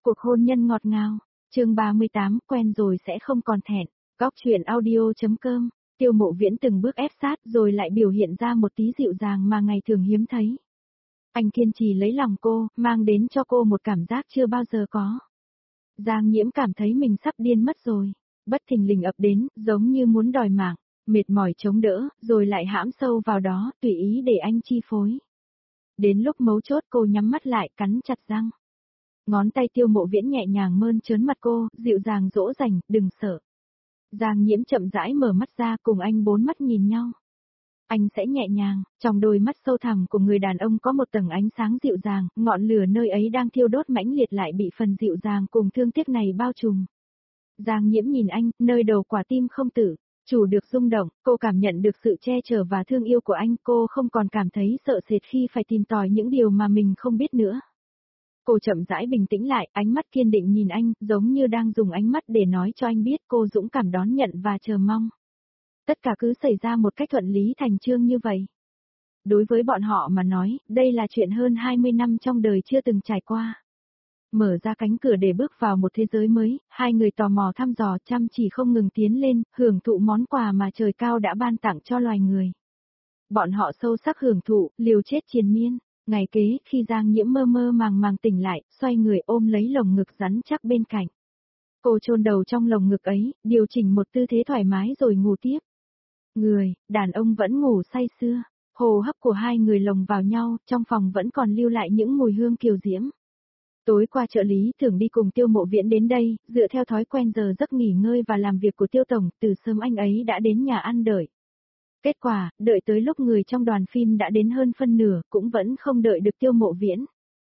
Cuộc hôn nhân ngọt ngào. Chương 38, quen rồi sẽ không còn thẹn. Góc truyện audio.com. Tiêu Mộ Viễn từng bước ép sát rồi lại biểu hiện ra một tí dịu dàng mà ngày thường hiếm thấy. Anh kiên trì lấy lòng cô, mang đến cho cô một cảm giác chưa bao giờ có. Giang Nhiễm cảm thấy mình sắp điên mất rồi. Bất thình lình ập đến, giống như muốn đòi mạng, mệt mỏi chống đỡ, rồi lại hãm sâu vào đó, tùy ý để anh chi phối. Đến lúc mấu chốt cô nhắm mắt lại, cắn chặt răng. Ngón tay Tiêu Mộ Viễn nhẹ nhàng mơn trớn mặt cô, dịu dàng dỗ dành, đừng sợ. Giang Nhiễm chậm rãi mở mắt ra, cùng anh bốn mắt nhìn nhau. Anh sẽ nhẹ nhàng, trong đôi mắt sâu thẳm của người đàn ông có một tầng ánh sáng dịu dàng, ngọn lửa nơi ấy đang thiêu đốt mãnh liệt lại bị phần dịu dàng cùng thương tiếc này bao trùm. Giang Nhiễm nhìn anh, nơi đầu quả tim không tự chủ được rung động, cô cảm nhận được sự che chở và thương yêu của anh, cô không còn cảm thấy sợ sệt khi phải tìm tòi những điều mà mình không biết nữa. Cô chậm rãi bình tĩnh lại, ánh mắt kiên định nhìn anh, giống như đang dùng ánh mắt để nói cho anh biết cô dũng cảm đón nhận và chờ mong. Tất cả cứ xảy ra một cách thuận lý thành chương như vậy. Đối với bọn họ mà nói, đây là chuyện hơn 20 năm trong đời chưa từng trải qua. Mở ra cánh cửa để bước vào một thế giới mới, hai người tò mò thăm dò chăm chỉ không ngừng tiến lên, hưởng thụ món quà mà trời cao đã ban tặng cho loài người. Bọn họ sâu sắc hưởng thụ, liều chết triền miên. Ngày kế, khi Giang Nhiễm mơ mơ màng màng tỉnh lại, xoay người ôm lấy lồng ngực rắn chắc bên cạnh. Cô chôn đầu trong lồng ngực ấy, điều chỉnh một tư thế thoải mái rồi ngủ tiếp. Đàn ông vẫn ngủ say sưa, hô hấp của hai người lồng vào nhau, trong phòng vẫn còn lưu lại những mùi hương kiều diễm. Tối qua trợ lý thường đi cùng Tiêu Mộ Viễn đến đây, dựa theo thói quen giờ giấc nghỉ ngơi và làm việc của Tiêu Tổng, từ sớm anh ấy đã đến nhà ăn đợi. Kết quả, đợi tới lúc người trong đoàn phim đã đến hơn phân nửa, cũng vẫn không đợi được Tiêu Mộ Viễn.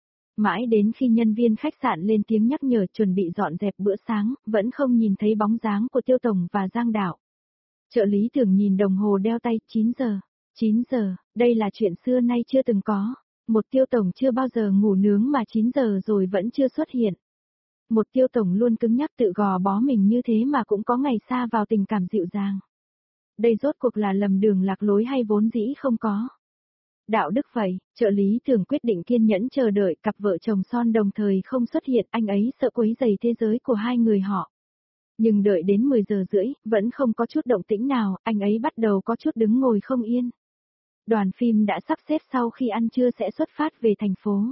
Mãi đến khi nhân viên khách sạn lên tiếng nhắc nhở chuẩn bị dọn dẹp bữa sáng, vẫn không nhìn thấy bóng dáng của Tiêu Tổng và Giang Đạo. Trợ lý thường nhìn đồng hồ đeo tay, 9 giờ. 9 giờ, đây là chuyện xưa nay chưa từng có. Một Tiêu Tổng chưa bao giờ ngủ nướng mà 9 giờ rồi vẫn chưa xuất hiện. Một Tiêu Tổng luôn cứng nhắc tự gò bó mình như thế mà cũng có ngày xa vào tình cảm dịu dàng. Đây rốt cuộc là lầm đường lạc lối hay vốn dĩ không có. Đạo đức vậy, trợ lý thường quyết định kiên nhẫn chờ đợi cặp vợ chồng son đồng thời không xuất hiện, anh ấy sợ quấy rầy thế giới của hai người họ. Nhưng đợi đến 10 giờ rưỡi, vẫn không có chút động tĩnh nào, anh ấy bắt đầu có chút đứng ngồi không yên. Đoàn phim đã sắp xếp sau khi ăn trưa sẽ xuất phát về thành phố.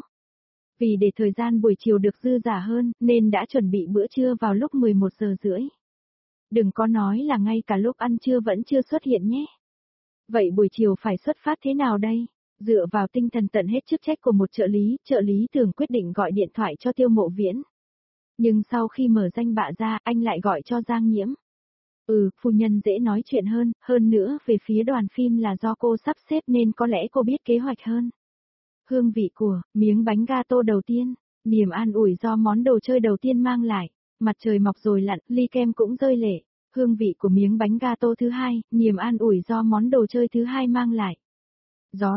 Vì để thời gian buổi chiều được dư dả hơn, nên đã chuẩn bị bữa trưa vào lúc 11 giờ rưỡi. Đừng có nói là ngay cả lúc ăn trưa vẫn chưa xuất hiện nhé. Vậy buổi chiều phải xuất phát thế nào đây? Dựa vào tinh thần tận hết chức trách của một trợ lý thường quyết định gọi điện thoại cho Tiêu Mộ Viễn. Nhưng sau khi mở danh bạ ra, anh lại gọi cho Giang Nhiễm. Phu nhân dễ nói chuyện hơn nữa về phía đoàn phim là do cô sắp xếp nên có lẽ cô biết kế hoạch hơn. Hương vị của miếng bánh gato đầu tiên, niềm an ủi do món đồ chơi đầu tiên mang lại, mặt trời mọc rồi lặn, ly kem cũng rơi lệ. Hương vị của miếng bánh gato thứ hai, niềm an ủi do món đồ chơi thứ hai mang lại. Gió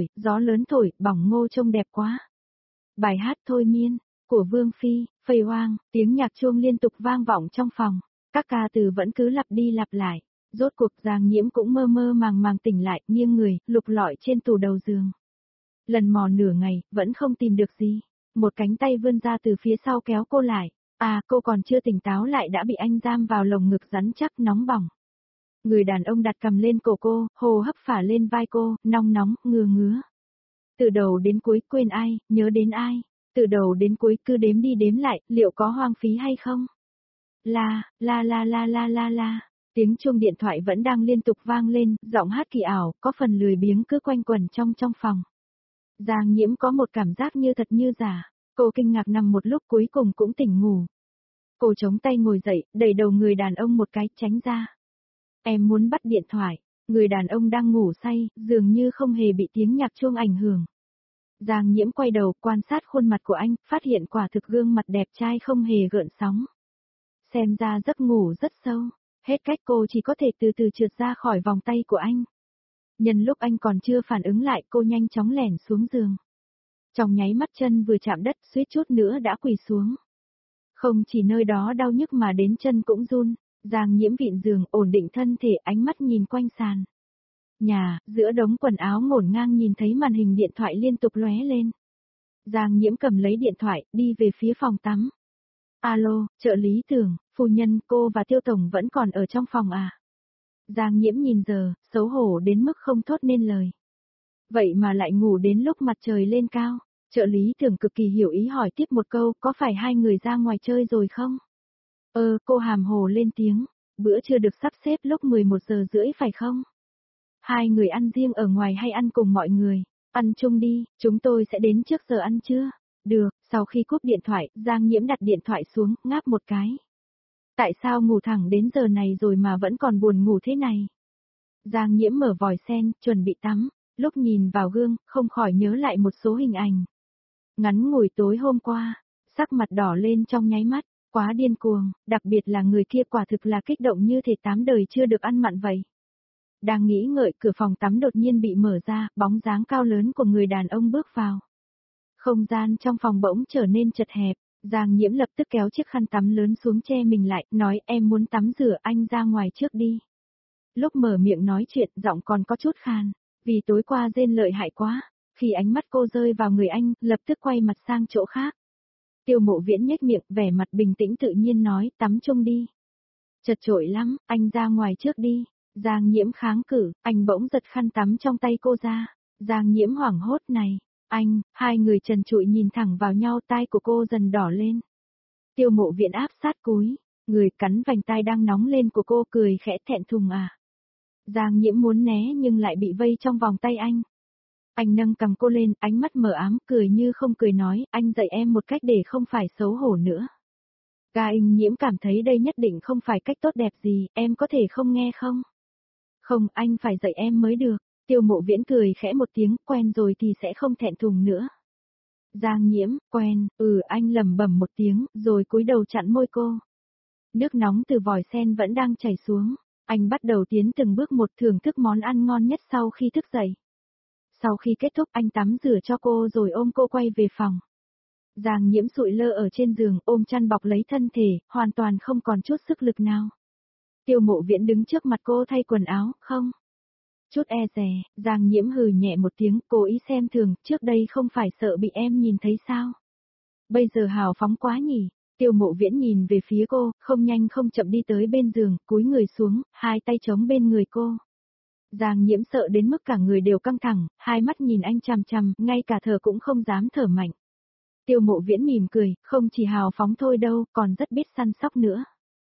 lớn thổi, bỏng ngô trông đẹp quá. Bài hát thôi miên, của Vương Phi, Phây Hoang, tiếng nhạc chuông liên tục vang vọng trong phòng, các ca từ vẫn cứ lặp đi lặp lại. Rốt cuộc Giang Nhiễm cũng mơ mơ màng màng tỉnh lại, nghiêng người, lục lọi trên tủ đầu giường. Lần mò nửa ngày, vẫn không tìm được gì. Một cánh tay vươn ra từ phía sau kéo cô lại. Cô còn chưa tỉnh táo lại đã bị anh giam vào lồng ngực rắn chắc nóng bỏng. Người đàn ông đặt cầm lên cổ cô, hô hấp phả lên vai cô, nóng nóng, ngứa ngứa. Từ đầu đến cuối quên ai, nhớ đến ai. Từ đầu đến cuối cứ đếm đi đếm lại, liệu có hoang phí hay không? La. Tiếng chuông điện thoại vẫn đang liên tục vang lên, giọng hát kỳ ảo, có phần lười biếng cứ quanh quẩn trong phòng. Giang Nhiễm có một cảm giác như thật như giả. Cô kinh ngạc nằm một lúc cuối cùng cũng tỉnh ngủ. Cô chống tay ngồi dậy, đẩy đầu người đàn ông một cái, tránh ra. Em muốn bắt điện thoại. Người đàn ông đang ngủ say, dường như không hề bị tiếng nhạc chuông ảnh hưởng. Giang Nhiễm quay đầu, quan sát khuôn mặt của anh, phát hiện quả thực gương mặt đẹp trai không hề gợn sóng. Xem ra giấc ngủ rất sâu. Hết cách cô chỉ có thể từ từ trượt ra khỏi vòng tay của anh. Nhân lúc anh còn chưa phản ứng lại, cô nhanh chóng lẻn xuống giường. Trong nháy mắt chân vừa chạm đất, suýt chút nữa đã quỳ xuống. Không chỉ nơi đó đau nhức mà đến chân cũng run. Giang Nhiễm vịn giường, ổn định thân thể, ánh mắt nhìn quanh sàn. Giữa đống quần áo ngổn ngang nhìn thấy màn hình điện thoại liên tục lóe lên. Giang Nhiễm cầm lấy điện thoại, đi về phía phòng tắm. Alo, trợ lý Tưởng, phu nhân, cô và Tiêu Tổng vẫn còn ở trong phòng à? Giang Nhiễm nhìn giờ, xấu hổ đến mức không thốt nên lời. Vậy mà lại ngủ đến lúc mặt trời lên cao. Trợ lý Tưởng cực kỳ hiểu ý hỏi tiếp một câu, có phải hai người ra ngoài chơi rồi không? Cô hàm hồ lên tiếng, bữa trưa được sắp xếp lúc 11 giờ rưỡi phải không? Hai người ăn riêng ở ngoài hay ăn cùng mọi người? Ăn chung đi, chúng tôi sẽ đến trước giờ ăn trưa. Được, sau khi cúp điện thoại, Giang Nhiễm đặt điện thoại xuống, ngáp một cái. Tại sao ngủ thẳng đến giờ này rồi mà vẫn còn buồn ngủ thế này? Giang Nhiễm mở vòi sen, chuẩn bị tắm, lúc nhìn vào gương, không khỏi nhớ lại một số hình ảnh. Ngắn ngủi tối hôm qua, sắc mặt đỏ lên trong nháy mắt, quá điên cuồng, đặc biệt là người kia quả thực là kích động như thể 8 đời chưa được ăn mặn vậy. Đang nghĩ ngợi cửa phòng tắm đột nhiên bị mở ra, bóng dáng cao lớn của người đàn ông bước vào. Không gian trong phòng bỗng trở nên chật hẹp, Giang Nhiễm lập tức kéo chiếc khăn tắm lớn xuống che mình lại, nói em muốn tắm rửa anh ra ngoài trước đi. Lúc mở miệng nói chuyện giọng còn có chút khan, vì tối qua rên lợi hại quá, khi ánh mắt cô rơi vào người anh, lập tức quay mặt sang chỗ khác. Tiêu Mộ Viễn nhếch miệng, vẻ mặt bình tĩnh tự nhiên nói, tắm chung đi. Chật chội lắm, anh ra ngoài trước đi. Giang Nhiễm kháng cự, anh bỗng giật khăn tắm trong tay cô ra. Giang Nhiễm hoảng hốt này, anh, hai người trần trụi nhìn thẳng vào nhau, tai của cô dần đỏ lên. Tiêu Mộ Viễn áp sát cúi, người cắn vành tai đang nóng lên của cô, cười khẽ thẹn thùng à. Giang Nhiễm muốn né nhưng lại bị vây trong vòng tay anh. Anh nâng cầm cô lên, ánh mắt mờ ám, cười như không cười nói, anh dạy em một cách để không phải xấu hổ nữa. Anh Nhiễm cảm thấy đây nhất định không phải cách tốt đẹp gì, em có thể không nghe không? Không, anh phải dạy em mới được. Tiêu Mộ Viễn cười khẽ một tiếng, quen rồi thì sẽ không thẹn thùng nữa. Giang Nhiễm, quen, anh lẩm bẩm một tiếng, rồi cúi đầu chặn môi cô. Nước nóng từ vòi sen vẫn đang chảy xuống, anh bắt đầu tiến từng bước một, thưởng thức món ăn ngon nhất sau khi thức dậy. Sau khi kết thúc anh tắm rửa cho cô rồi ôm cô quay về phòng. Giang Nhiễm sụi lơ ở trên giường, ôm chăn bọc lấy thân thể, hoàn toàn không còn chút sức lực nào. Tiêu Mộ Viễn đứng trước mặt cô thay quần áo, không? Chút e dè, Giang Nhiễm hừ nhẹ một tiếng, cố ý xem thường, trước đây không phải sợ bị em nhìn thấy sao? Bây giờ hào phóng quá nhỉ? Tiêu Mộ Viễn nhìn về phía cô, không nhanh không chậm đi tới bên giường, cúi người xuống, hai tay chống bên người cô. Giang Nhiễm sợ đến mức cả người đều căng thẳng, hai mắt nhìn anh chằm chằm, ngay cả thở cũng không dám thở mạnh. Tiêu Mộ Viễn mỉm cười, không chỉ hào phóng thôi đâu, còn rất biết săn sóc nữa.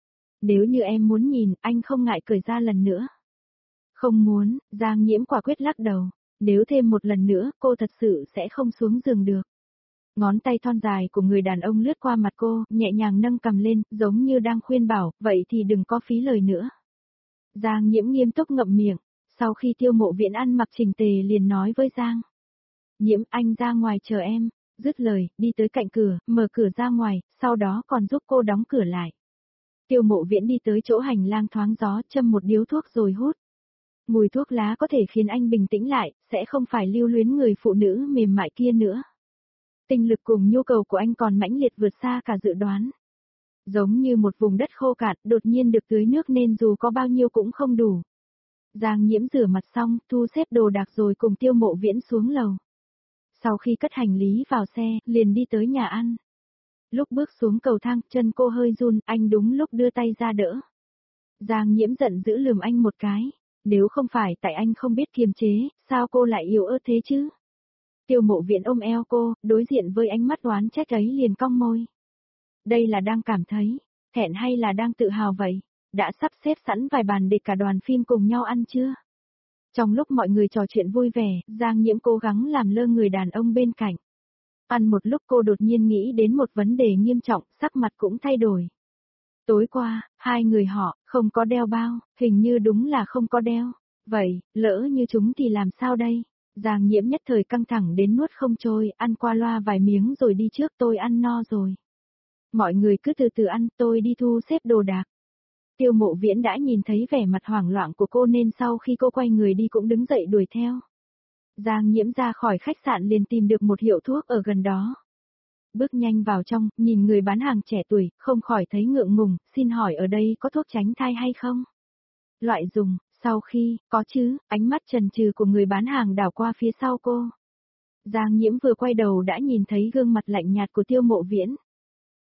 Nếu như em muốn nhìn, anh không ngại cởi ra lần nữa. Không muốn, Giang Nhiễm quả quyết lắc đầu. Nếu thêm một lần nữa, cô thật sự sẽ không xuống giường được. Ngón tay thon dài của người đàn ông lướt qua mặt cô, nhẹ nhàng nâng cầm lên, giống như đang khuyên bảo, vậy thì đừng có phí lời nữa. Giang Nhiễm nghiêm túc ngậm miệng, sau khi Tiêu Mộ Viễn ăn mặc chỉnh tề liền nói với Giang. Nhiễm, anh ra ngoài chờ em, dứt lời, đi tới cạnh cửa, mở cửa ra ngoài, sau đó còn giúp cô đóng cửa lại. Tiêu Mộ Viễn đi tới chỗ hành lang thoáng gió, châm một điếu thuốc rồi hút. Mùi thuốc lá có thể khiến anh bình tĩnh lại, sẽ không phải lưu luyến người phụ nữ mềm mại kia nữa. Tinh lực cùng nhu cầu của anh còn mãnh liệt vượt xa cả dự đoán. Giống như một vùng đất khô cạn, đột nhiên được tưới nước nên dù có bao nhiêu cũng không đủ. Giang Nhiễm rửa mặt xong, thu xếp đồ đạc rồi cùng Tiêu Mộ Viễn xuống lầu. Sau khi cất hành lý vào xe, liền đi tới nhà ăn. Lúc bước xuống cầu thang, chân cô hơi run, anh đúng lúc đưa tay ra đỡ. Giang Nhiễm giận dữ lườm anh một cái. Nếu không phải tại anh không biết kiềm chế, sao cô lại yếu ớt thế chứ? Tiêu Mộ Viễn ôm eo cô, đối diện với ánh mắt oán trách ấy liền cong môi. Đây là đang cảm thấy thẹn hay là đang tự hào vậy? Đã sắp xếp sẵn vài bàn để cả đoàn phim cùng nhau ăn chưa? Trong lúc mọi người trò chuyện vui vẻ, Giang Nhiễm cố gắng làm lơ người đàn ông bên cạnh. Ăn một lúc cô đột nhiên nghĩ đến một vấn đề nghiêm trọng, sắc mặt cũng thay đổi. Tối qua, hai người họ, không có đeo bao, hình như đúng là không có đeo. Vậy, lỡ như chúng thì làm sao đây? Giang Nhiễm nhất thời căng thẳng đến nuốt không trôi, ăn qua loa vài miếng rồi đi trước, tôi ăn no rồi. Mọi người cứ từ từ ăn, tôi đi thu xếp đồ đạc. Tiêu Mộ Viễn đã nhìn thấy vẻ mặt hoảng loạn của cô nên sau khi cô quay người đi cũng đứng dậy đuổi theo. Giang Nhiễm ra khỏi khách sạn liền tìm được một hiệu thuốc ở gần đó. Bước nhanh vào trong, nhìn người bán hàng trẻ tuổi, không khỏi thấy ngượng ngùng, xin hỏi ở đây có thuốc tránh thai hay không? Loại dùng, sau khi, có chứ, ánh mắt chần chừ của người bán hàng đảo qua phía sau cô. Giang Nhiễm vừa quay đầu đã nhìn thấy gương mặt lạnh nhạt của Tiêu Mộ Viễn.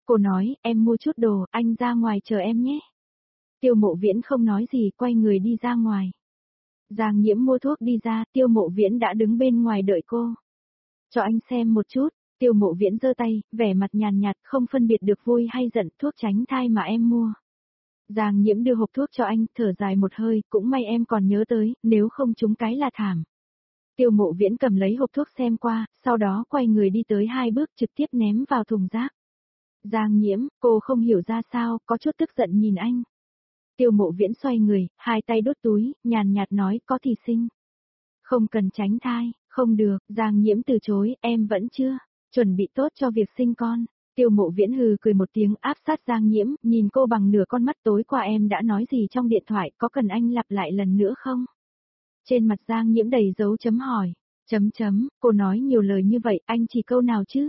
Cô nói, em mua chút đồ, anh ra ngoài chờ em nhé. Tiêu Mộ Viễn không nói gì, quay người đi ra ngoài. Giang Nhiễm mua thuốc đi ra, Tiêu Mộ Viễn đã đứng bên ngoài đợi cô. Cho anh xem một chút, Tiêu Mộ Viễn giơ tay, vẻ mặt nhàn nhạt, không phân biệt được vui hay giận, thuốc tránh thai mà em mua. Giang Nhiễm đưa hộp thuốc cho anh, thở dài một hơi, cũng may em còn nhớ tới, nếu không trúng cái là thảm. Tiêu Mộ Viễn cầm lấy hộp thuốc xem qua, sau đó quay người đi tới 2 bước trực tiếp ném vào thùng rác. Giang Nhiễm, cô không hiểu ra sao, có chút tức giận nhìn anh. Tiêu Mộ Viễn xoay người, 2 tay đút túi, nhàn nhạt nói, có thì sinh. Không cần tránh thai, không được, Giang Nhiễm từ chối, em vẫn chưa chuẩn bị tốt cho việc sinh con. Tiêu Mộ Viễn hừ cười một tiếng, áp sát Giang Nhiễm, nhìn cô bằng nửa con mắt. Tối qua em đã nói gì trong điện thoại, có cần anh lặp lại lần nữa không? Trên mặt Giang Nhiễm đầy dấu chấm hỏi. Cô nói nhiều lời như vậy, anh chỉ câu nào chứ?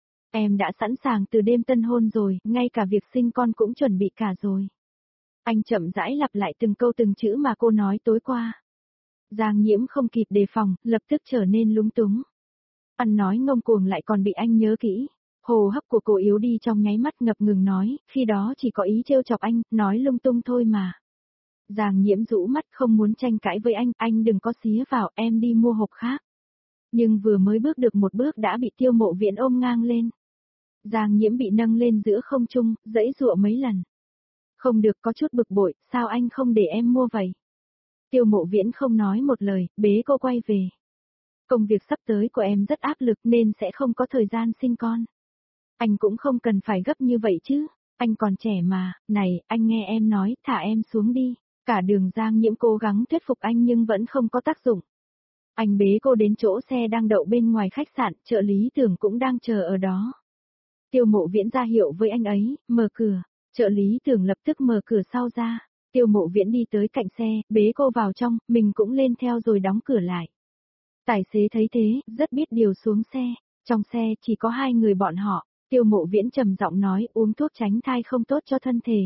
Em đã sẵn sàng từ đêm tân hôn rồi, ngay cả việc sinh con cũng chuẩn bị cả rồi. Anh chậm rãi lặp lại từng câu từng chữ mà cô nói tối qua. Giang Nhiễm không kịp đề phòng, lập tức trở nên lúng túng. Ăn nói ngông cuồng lại còn bị anh nhớ kỹ. Hô hấp của cô yếu đi trong nháy mắt, ngập ngừng nói, khi đó chỉ có ý trêu chọc anh, nói lung tung thôi mà. Giang Nhiễm rũ mắt, không muốn tranh cãi với anh đừng có xía vào, em đi mua hộp khác. Nhưng vừa mới bước được một bước đã bị Tiêu Mộ Viễn ôm ngang lên. Giang Nhiễm bị nâng lên giữa không trung, giãy giụa mấy lần. Không được, có chút bực bội, sao anh không để em mua vậy? Tiêu Mộ Viễn không nói một lời, bế cô quay về. Công việc sắp tới của em rất áp lực nên sẽ không có thời gian sinh con. Anh cũng không cần phải gấp như vậy chứ, anh còn trẻ mà, này, anh nghe em nói, thả em xuống đi. Cả đường Giang Nhiễm cố gắng thuyết phục anh nhưng vẫn không có tác dụng. Anh bế cô đến chỗ xe đang đậu bên ngoài khách sạn, trợ lý Tưởng cũng đang chờ ở đó. Tiêu Mộ Viễn ra hiệu với anh ấy, mở cửa, trợ lý Tưởng lập tức mở cửa sau ra. Tiêu Mộ Viễn đi tới cạnh xe, bế cô vào trong, mình cũng lên theo rồi đóng cửa lại. Tài xế thấy thế, rất biết điều xuống xe. Trong xe chỉ có 2 người bọn họ. Tiêu Mộ Viễn trầm giọng nói, uống thuốc tránh thai không tốt cho thân thể.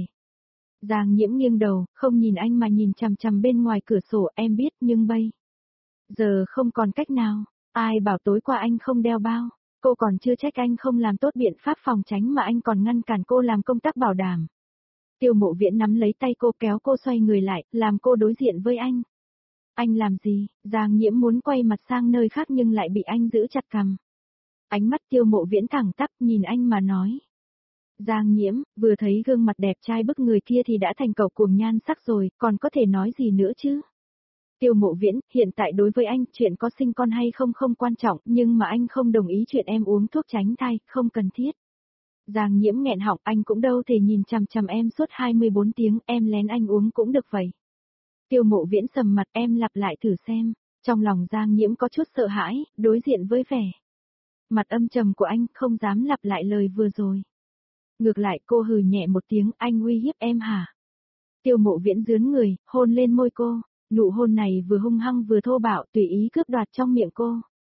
Giang Nhiễm nghiêng đầu, không nhìn anh mà nhìn chằm chằm bên ngoài cửa sổ, em biết nhưng bây giờ không còn cách nào. Ai bảo tối qua anh không đeo bao. Cô còn chưa trách anh không làm tốt biện pháp phòng tránh mà anh còn ngăn cản cô làm công tác bảo đảm. Tiêu Mộ Viễn nắm lấy tay cô, kéo cô xoay người lại, làm cô đối diện với anh. Anh làm gì? Giang Nhiễm muốn quay mặt sang nơi khác nhưng lại bị anh giữ chặt cằm. Ánh mắt Tiêu Mộ Viễn thẳng tắp nhìn anh mà nói. Giang Nhiễm, vừa thấy gương mặt đẹp trai bức người kia thì đã thành cầu cuồng nhan sắc rồi, còn có thể nói gì nữa chứ? Tiêu Mộ Viễn, hiện tại đối với anh, chuyện có sinh con hay không không quan trọng, nhưng mà anh không đồng ý chuyện em uống thuốc tránh thai, không cần thiết. Giang Nhiễm nghẹn họng, anh cũng đâu thể nhìn chằm chằm em suốt 24 tiếng, em lén anh uống cũng được vậy. Tiêu Mộ Viễn sầm mặt, em lặp lại thử xem. Trong lòng Giang Nhiễm có chút sợ hãi, đối diện với vẻ mặt âm trầm của anh, không dám lặp lại lời vừa rồi. Ngược lại cô hừ nhẹ một tiếng, anh uy hiếp em hả? Tiêu Mộ Viễn dướn người, hôn lên môi cô, nụ hôn này vừa hung hăng vừa thô bạo, tùy ý cướp đoạt trong miệng cô.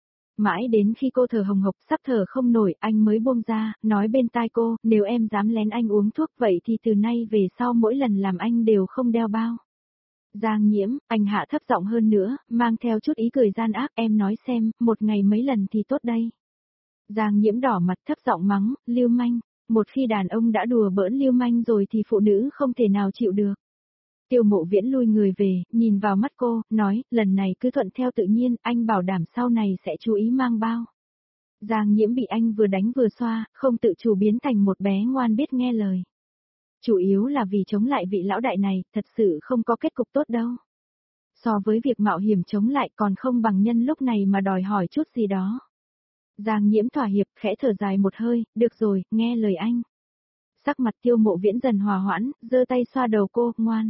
Mãi đến khi cô thở hồng hộc sắp thở không nổi, anh mới buông ra, nói bên tai cô, nếu em dám lén anh uống thuốc vậy thì từ nay về sau mỗi lần làm anh đều không đeo bao. Giang Nhiễm, anh hạ thấp giọng hơn nữa, mang theo chút ý cười gian ác, em nói xem, một ngày mấy lần thì tốt đây. Giang Nhiễm đỏ mặt thấp giọng mắng, lưu manh, một khi đàn ông đã đùa bỡn lưu manh rồi thì phụ nữ không thể nào chịu được. Tiêu Mộ Viễn lui người về, nhìn vào mắt cô, nói, lần này cứ thuận theo tự nhiên, anh bảo đảm sau này sẽ chú ý mang bao. Giang Nhiễm bị anh vừa đánh vừa xoa, không tự chủ biến thành một bé ngoan biết nghe lời. Chủ yếu là vì chống lại vị lão đại này, thật sự không có kết cục tốt đâu. So với việc mạo hiểm chống lại còn không bằng nhân lúc này mà đòi hỏi chút gì đó. Giang Nhiễm thỏa hiệp, khẽ thở dài một hơi, được rồi, nghe lời anh. Sắc mặt Tiêu Mộ Viễn dần hòa hoãn, giơ tay xoa đầu cô, ngoan.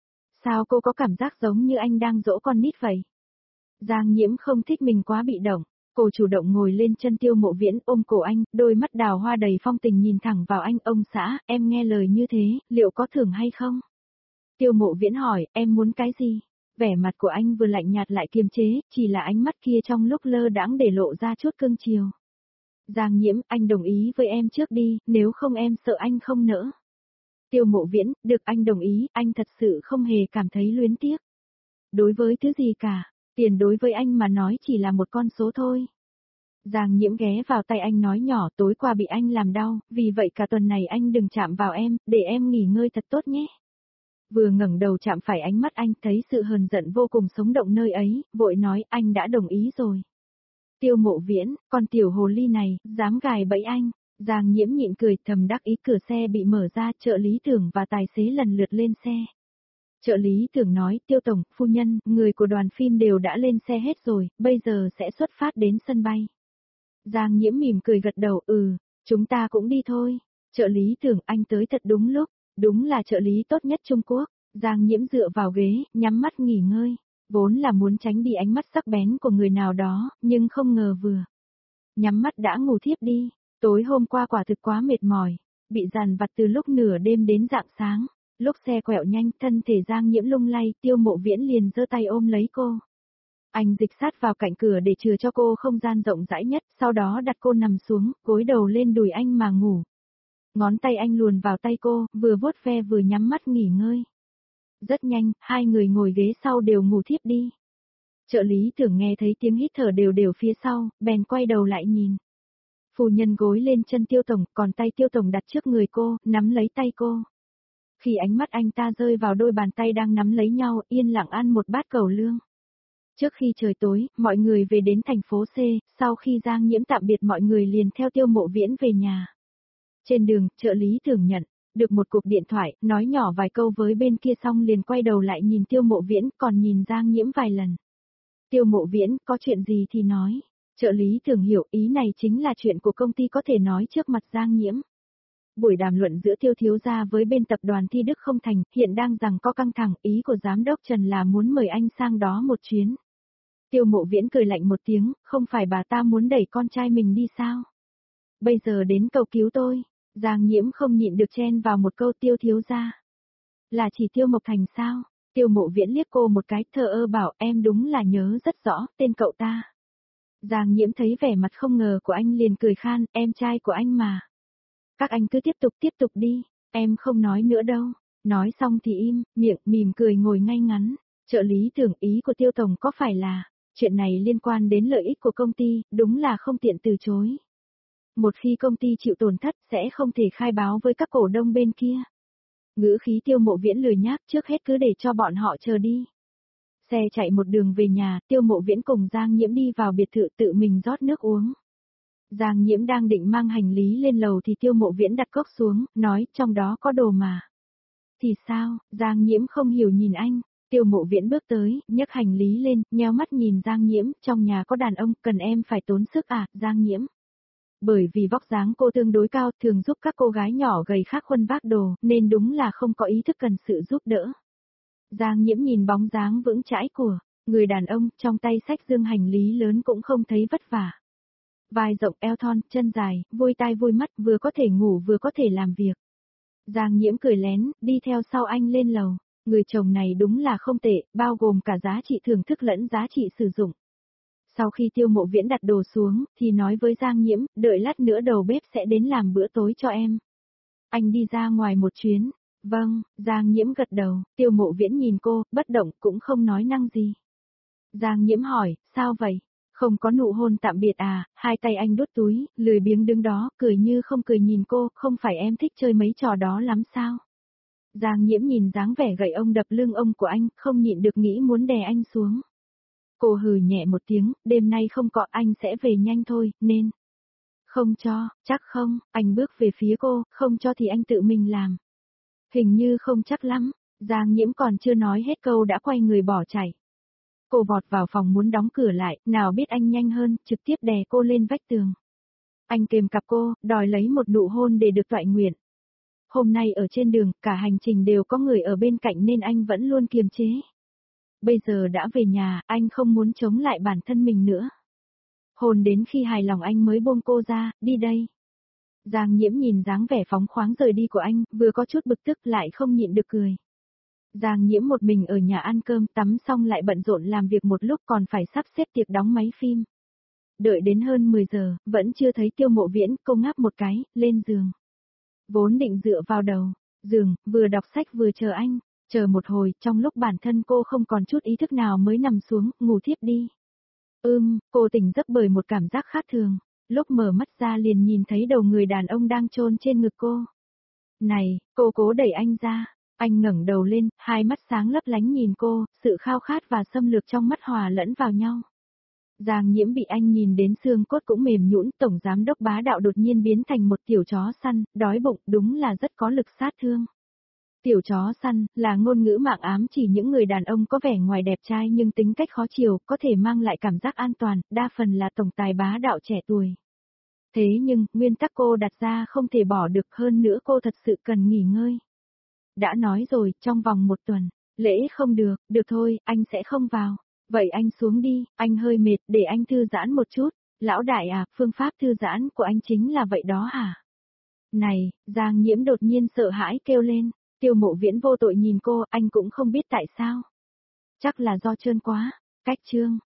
Sao cô có cảm giác giống như anh đang dỗ con nít vậy? Giang Nhiễm không thích mình quá bị động. Cô chủ động ngồi lên chân Tiêu Mộ Viễn, ôm cổ anh, đôi mắt đào hoa đầy phong tình nhìn thẳng vào anh, ông xã, em nghe lời như thế, liệu có thưởng hay không? Tiêu Mộ Viễn hỏi, em muốn cái gì? Vẻ mặt của anh vừa lạnh nhạt lại kiềm chế, chỉ là ánh mắt kia trong lúc lơ đãng để lộ ra chút cương chiều. Giang Nhiễm, anh đồng ý với em trước đi, nếu không em sợ anh không nỡ. Tiêu Mộ Viễn, được anh đồng ý, anh thật sự không hề cảm thấy luyến tiếc. Đối với thứ gì cả, tiền đối với anh mà nói chỉ là một con số thôi. Giang Nhiễm ghé vào tay anh nói nhỏ, tối qua bị anh làm đau, vì vậy cả tuần này anh đừng chạm vào em, để em nghỉ ngơi thật tốt nhé. Vừa ngẩng đầu chạm phải ánh mắt anh, thấy sự hờn giận vô cùng sống động nơi ấy, vội nói anh đã đồng ý rồi. Tiêu Mộ Viễn, con tiểu hồ ly này, dám gài bẫy anh. Giang Nhiễm nhịn cười, thầm đắc ý. Cửa xe bị mở ra, trợ lý Tưởng và tài xế lần lượt lên xe. Trợ lý Tưởng nói, Tiêu tổng, phu nhân, người của đoàn phim đều đã lên xe hết rồi, bây giờ sẽ xuất phát đến sân bay. Giang Nhiễm mỉm cười gật đầu, chúng ta cũng đi thôi. Trợ lý Tưởng, anh tới thật đúng lúc, đúng là trợ lý tốt nhất Trung Quốc. Giang Nhiễm dựa vào ghế, nhắm mắt nghỉ ngơi. Vốn là muốn tránh đi ánh mắt sắc bén của người nào đó, nhưng không ngờ vừa nhắm mắt đã ngủ thiếp đi. Tối hôm qua quả thực quá mệt mỏi, bị dằn vặt từ lúc nửa đêm đến rạng sáng. Lúc xe quẹo nhanh, thân thể Giang Nhiễm lung lay, Tiêu Mộ Viễn liền giơ tay ôm lấy cô. Anh dịch sát vào cạnh cửa để chừa cho cô không gian rộng rãi nhất, sau đó đặt cô nằm xuống, gối đầu lên đùi anh mà ngủ. Ngón tay anh luồn vào tay cô, vừa vuốt ve vừa nhắm mắt nghỉ ngơi. Rất nhanh, hai người ngồi ghế sau đều ngủ thiếp đi. Trợ lý Tưởng nghe thấy tiếng hít thở đều đều phía sau, bèn quay đầu lại nhìn. Phu nhân gối lên chân Tiêu tổng, còn tay Tiêu tổng đặt trước người cô, nắm lấy tay cô. Khi ánh mắt anh ta rơi vào đôi bàn tay đang nắm lấy nhau, yên lặng ăn một bát cẩu lương. Trước khi trời tối, mọi người về đến thành phố C, sau khi Giang Nhiễm tạm biệt mọi người liền theo Tiêu Mộ Viễn về nhà. Trên đường, trợ lý Tưởng nhận được một cuộc điện thoại, nói nhỏ vài câu với bên kia xong liền quay đầu lại nhìn Tiêu Mộ Viễn, còn nhìn Giang Nhiễm vài lần. Tiêu Mộ Viễn, có chuyện gì thì nói. Trợ lý Tưởng hiểu ý này chính là chuyện của công ty có thể nói trước mặt Giang Nhiễm. Buổi đàm luận giữa Tiêu thiếu gia với bên tập đoàn Thi Đức không thành, hiện đang rằng có căng thẳng, ý của giám đốc Trần là muốn mời anh sang đó một chuyến. Tiêu Mộ Viễn cười lạnh một tiếng, không phải bà ta muốn đẩy con trai mình đi sao? Bây giờ đến cầu cứu tôi. Giang Nhiễm không nhịn được chen vào một câu, Tiêu thiếu gia. Là chỉ Tiêu Mộc Thành sao? Tiêu Mộ Viễn liếc cô một cái, thờ ơ bảo, em đúng là nhớ rất rõ tên cậu ta. Giang Nhiễm thấy vẻ mặt không ngờ của anh liền cười khan, em trai của anh mà. Các anh cứ tiếp tục đi, em không nói nữa đâu. Nói xong thì im, miệng mỉm cười ngồi ngay ngắn. Trợ lý Tưởng, ý của Tiêu tổng có phải là, chuyện này liên quan đến lợi ích của công ty, đúng là không tiện từ chối. Một khi công ty chịu tổn thất sẽ không thể khai báo với các cổ đông bên kia. Ngữ khí Tiêu Mộ Viễn lười nhác, trước hết cứ để cho bọn họ chờ đi. Xe chạy một đường về nhà, Tiêu Mộ Viễn cùng Giang Nhiễm đi vào biệt thự tự mình rót nước uống. Giang Nhiễm đang định mang hành lý lên lầu thì Tiêu Mộ Viễn đặt cốc xuống, nói trong đó có đồ mà. Thì sao? Giang Nhiễm không hiểu nhìn anh. Tiêu Mộ Viễn bước tới, nhấc hành lý lên, nheo mắt nhìn Giang Nhiễm, trong nhà có đàn ông, cần em phải tốn sức à, Giang Nhiễm. Bởi vì vóc dáng cô tương đối cao, thường giúp các cô gái nhỏ gầy khác khuân vác đồ, nên đúng là không có ý thức cần sự giúp đỡ. Giang Nhiễm nhìn bóng dáng vững chãi của người đàn ông, trong tay xách dương hành lý lớn cũng không thấy vất vả. Vai rộng, eo thon, chân dài, vui tai vui mắt, vừa có thể ngủ vừa có thể làm việc. Giang Nhiễm cười lén, đi theo sau anh lên lầu. Người chồng này đúng là không tệ, bao gồm cả giá trị thưởng thức lẫn giá trị sử dụng. Sau khi Tiêu Mộ Viễn đặt đồ xuống, thì nói với Giang Nhiễm, đợi lát nữa đầu bếp sẽ đến làm bữa tối cho em. Anh đi ra ngoài một chuyến. Vâng, Giang Nhiễm gật đầu, Tiêu Mộ Viễn nhìn cô, bất động cũng không nói năng gì. Giang Nhiễm hỏi, sao vậy? Không có nụ hôn tạm biệt à? Hai tay anh đút túi, lười biếng đứng đó, cười như không cười nhìn cô, không phải em thích chơi mấy trò đó lắm sao? Giang Nhiễm nhìn dáng vẻ gầy ông đập lưng ông của anh, không nhịn được nghĩ muốn đè anh xuống. Cô hừ nhẹ một tiếng, đêm nay không có, anh sẽ về nhanh thôi, nên. Không cho, chắc không, anh bước về phía cô, không cho thì anh tự mình làm. Hình như không chắc lắm, Giang Nhiễm còn chưa nói hết câu đã quay người bỏ chạy. Cô vọt vào phòng muốn đóng cửa lại, nào biết anh nhanh hơn, trực tiếp đè cô lên vách tường. Anh kềm cặp cô, đòi lấy một nụ hôn để được toại nguyện. Hôm nay ở trên đường, cả hành trình đều có người ở bên cạnh nên anh vẫn luôn kiềm chế. Bây giờ đã về nhà, anh không muốn chống lại bản thân mình nữa. Hôn đến khi hài lòng anh mới buông cô ra, đi đây. Giang Nhiễm nhìn dáng vẻ phóng khoáng rời đi của anh, vừa có chút bực tức lại không nhịn được cười. Giang Nhiễm một mình ở nhà ăn cơm, tắm xong lại bận rộn làm việc một lúc còn phải sắp xếp tiệc đóng máy phim. Đợi đến hơn 10 giờ, vẫn chưa thấy Tiêu Mộ Viễn, cô ngáp một cái, lên giường. Vốn định dựa vào đầu giường, vừa đọc sách vừa chờ anh, chờ một hồi, trong lúc bản thân cô không còn chút ý thức nào mới nằm xuống, ngủ thiếp đi. Cô tỉnh giấc bởi một cảm giác khác thường. Lúc mở mắt ra liền nhìn thấy đầu người đàn ông đang chôn trên ngực cô. Này, cô cố đẩy anh ra. Anh ngẩng đầu lên, hai mắt sáng lấp lánh nhìn cô, sự khao khát và xâm lược trong mắt hòa lẫn vào nhau. Giang Nhiễm bị anh nhìn đến xương cốt cũng mềm nhũn, tổng giám đốc bá đạo đột nhiên biến thành một tiểu chó săn, đói bụng, đúng là rất có lực sát thương. Tiểu chó săn, là ngôn ngữ mạng ám chỉ những người đàn ông có vẻ ngoài đẹp trai nhưng tính cách khó chiều, có thể mang lại cảm giác an toàn, đa phần là tổng tài bá đạo trẻ tuổi. Thế nhưng, nguyên tắc cô đặt ra không thể bỏ được, hơn nữa cô thật sự cần nghỉ ngơi. Đã nói rồi, trong vòng 1 tuần, lễ không được, được thôi, anh sẽ không vào. Vậy anh xuống đi, anh hơi mệt, để anh thư giãn một chút. Lão đại à, phương pháp thư giãn của anh chính là vậy đó hả? Này, Giang Nhiễm đột nhiên sợ hãi kêu lên. Tiêu Mộ Viễn vô tội nhìn cô, anh cũng không biết tại sao. Chắc là do trơn quá. Cách chương.